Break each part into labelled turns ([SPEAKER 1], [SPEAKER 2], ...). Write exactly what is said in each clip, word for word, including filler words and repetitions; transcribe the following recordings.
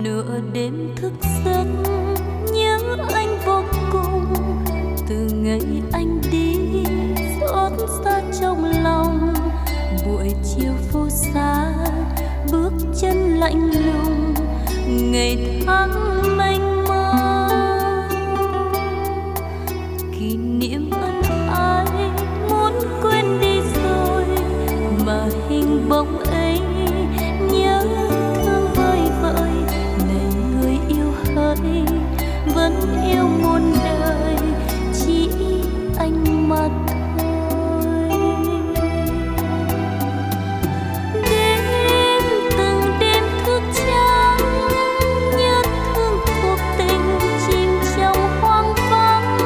[SPEAKER 1] nửa đêm thức giấc nhớ anh vô cùng. Từ ngày anh đi xót xa trong lòng, buổi chiều phố xa bước chân lạnh lùng, ngày tháng mênh mông. Kỷ niệm ân ái muốn quên đi rồi, mà hình bóng ấy nhớ thương vơi vợi. Này người yêu hỡi, vẫn yêu muôn đời, chỉ anh mà thôi. Đêm từng đêm thức trắng, nhớ thương cuộc tình chìm trong hoang vắng.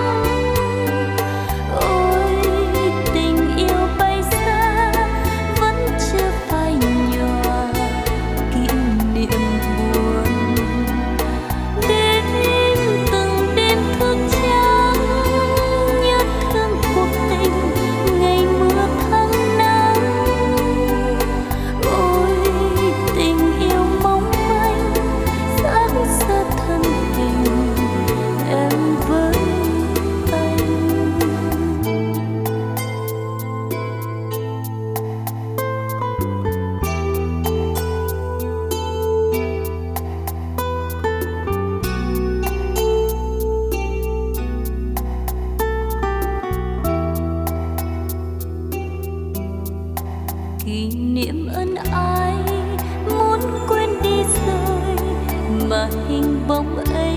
[SPEAKER 1] Ôi tình yêu bay xa, vẫn chưa phai nhòa kỷ niệm buồn. Đêm từng đêm thức trắng, nhớ thương cuộc tình ngày mưa tháng nắng. Ôi tình yêu mong manh, xác xa thân hình em với anh. Kỷ niệm ân ái muốn quên đi rồi, mà hình bóng ấy